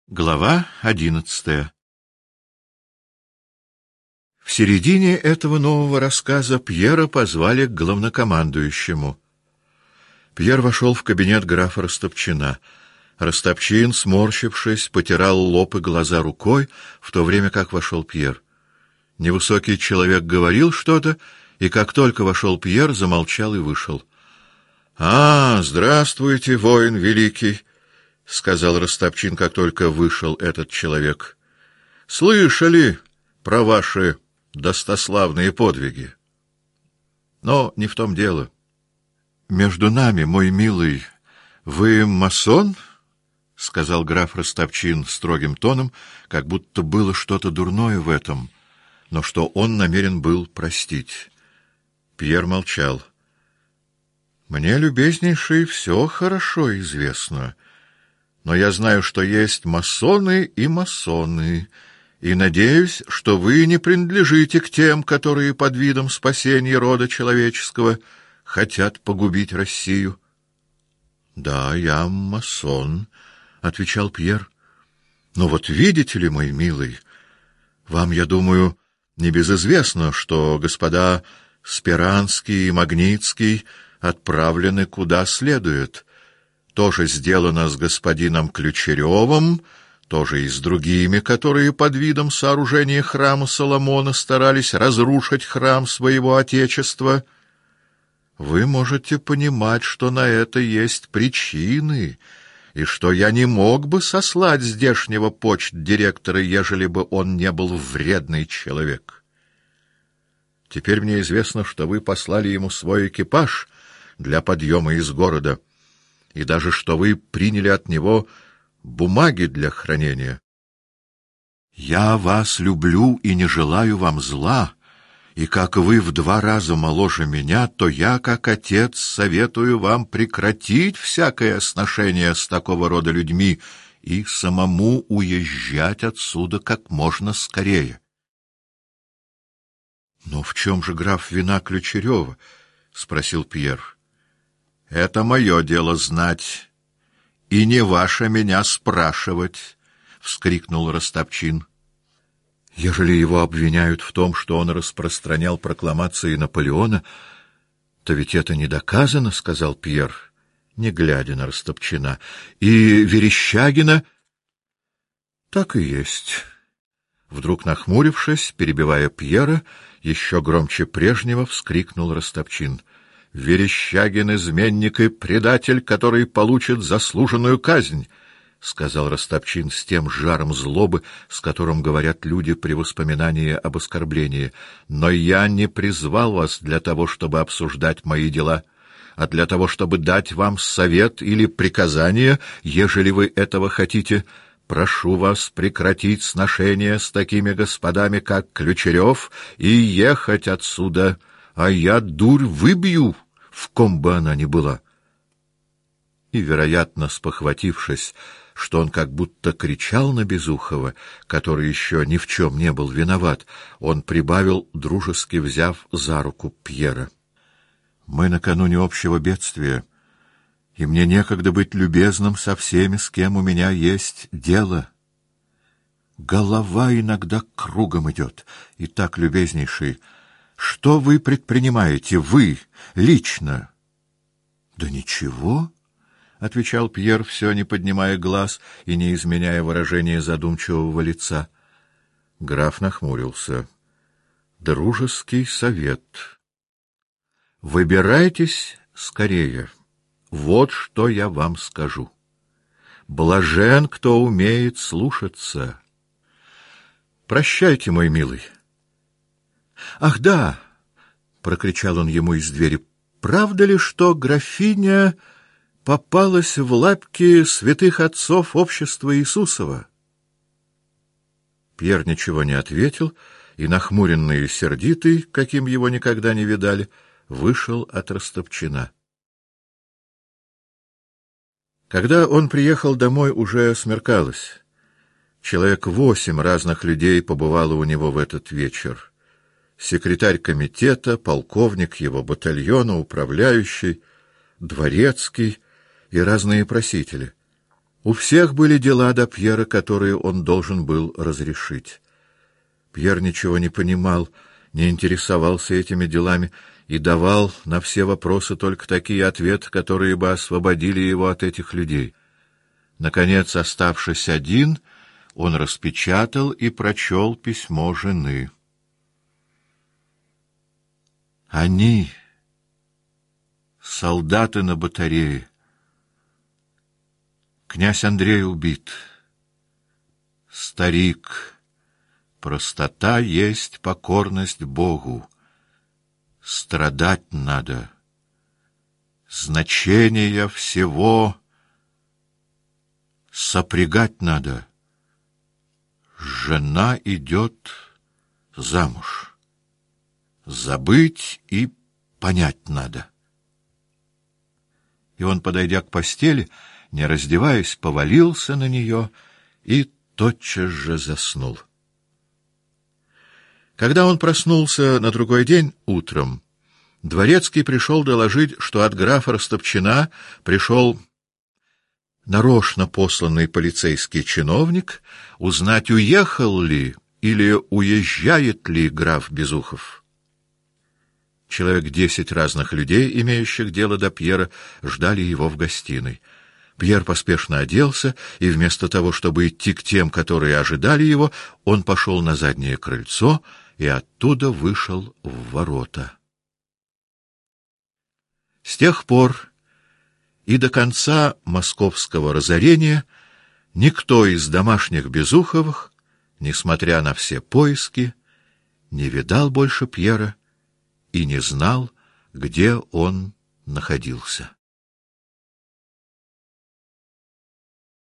Глава 11. В середине этого нового рассказа Пьера позвали к главнокомандующему. Пьер вошел в кабинет графа Растопчина. Растопчин, сморщившись, потирал лоб и глаза рукой, в то время как вошел Пьер. Невысокий человек говорил что-то, и как только вошел Пьер, замолчал и вышел. — Здравствуйте, воин великий! — сказал Растопчин, как только вышел этот человек. — Слышали про ваши достославные подвиги? Но не в том дело. — Между нами, мой милый, вы масон? — сказал граф Растопчин строгим тоном, как будто было что-то дурное в этом, но что он намерен был простить. Пьер молчал. — Мне, любезнейший, все хорошо известно. Но я знаю, что есть масоны и масоны, и надеюсь, что вы не принадлежите к тем, которые под видом спасения рода человеческого хотят погубить Россию. — Да, я масон, — отвечал Пьер. — Но вот видите ли, мой милый, вам, я думаю, небезызвестно, что господа Сперанский и Магнитский отправлены куда следует. То же сделано с господином Ключеревым, то же и с другими, которые под видом сооружения храма Соломона старались разрушить храм своего отечества. Вы можете понимать, что на это есть причины, и что я не мог бы сослать здешнего почт-директора, ежели бы он не был вредный человек. Теперь мне известно, что вы послали ему свой экипаж для подъема из города, и даже что вы приняли от него бумаги для хранения. Я вас люблю и не желаю вам зла, и как вы в 2 раза моложе меня, то я, как отец, советую вам прекратить всякое сношение с такого рода людьми и самому уезжать отсюда как можно скорее. — Но в чем же, граф, вина Ключерева? — спросил Пьер. — Это мое дело знать, и не ваше меня спрашивать, — вскрикнул Растопчин. — Ежели его обвиняют в том, что он распространял прокламации Наполеона, то ведь это не доказано, — сказал Пьер, не глядя на Растопчина. — И Верещагина... — Так и есть. Вдруг нахмурившись, перебивая Пьера, еще громче прежнего вскрикнул Растопчин. — Верещагин — изменник и предатель, который получит заслуженную казнь, — сказал Растопчин с тем жаром злобы, с которым говорят люди при воспоминании об оскорблении. — Но я не призвал вас для того, чтобы обсуждать мои дела, а для того, чтобы дать вам совет или приказание, ежели вы этого хотите. Прошу вас прекратить сношения с такими господами, как Ключерев, и ехать отсюда, а я дурь выбью, в ком бы она ни была. И, вероятно, спохватившись, что он как будто кричал на Безухова, который еще ни в чем не был виноват, он прибавил, дружески взяв за руку Пьера. — Мы накануне общего бедствия, и мне некогда быть любезным со всеми, с кем у меня есть дело. Голова иногда кругом идет. Итак, любезнейший, что вы предпринимаете, вы, лично? — Да ничего, — отвечал Пьер, все не поднимая глаз и не изменяя выражения задумчивого лица. Граф нахмурился. — Дружеский совет. — Выбирайтесь скорее. Вот что я вам скажу. Блажен, кто умеет слушаться. Прощайте, мой милый. — Ах, да! — прокричал он ему из двери. — Правда ли, что графиня попалась в лапки святых отцов общества Иисусова? Пьер ничего не ответил, и, нахмуренный и сердитый, каким его никогда не видали, вышел от Растопчина. Когда он приехал домой, уже смеркалось. Человек 8 разных людей побывало у него в этот вечер. Секретарь комитета, полковник его батальона, управляющий, дворецкий и разные просители. У всех были дела до Пьера, которые он должен был разрешить. Пьер ничего не понимал, не интересовался этими делами и давал на все вопросы только такие ответы, которые бы освободили его от этих людей. Наконец, оставшись один, он распечатал и прочел письмо жены. Они, солдаты на батарее. Князь Андрей убит. Старик, простота есть покорность Богу. Страдать надо. Значение всего сопрягать надо. Жена идет замуж. Забыть и понять надо. И он, подойдя к постели, не раздеваясь, повалился на нее и тотчас же заснул. Когда он проснулся на другой день утром, дворецкий пришел доложить, что от графа Растопчина пришел нарочно посланный полицейский чиновник узнать, уехал ли или уезжает ли граф Безухов. Человек 10 разных людей, имеющих дело до Пьера, ждали его в гостиной. Пьер поспешно оделся, и вместо того, чтобы идти к тем, которые ожидали его, он пошел на заднее крыльцо и оттуда вышел в ворота. С тех пор и до конца московского разорения никто из домашних Безуховых, несмотря на все поиски, не видал больше Пьера и не знал, где он находился.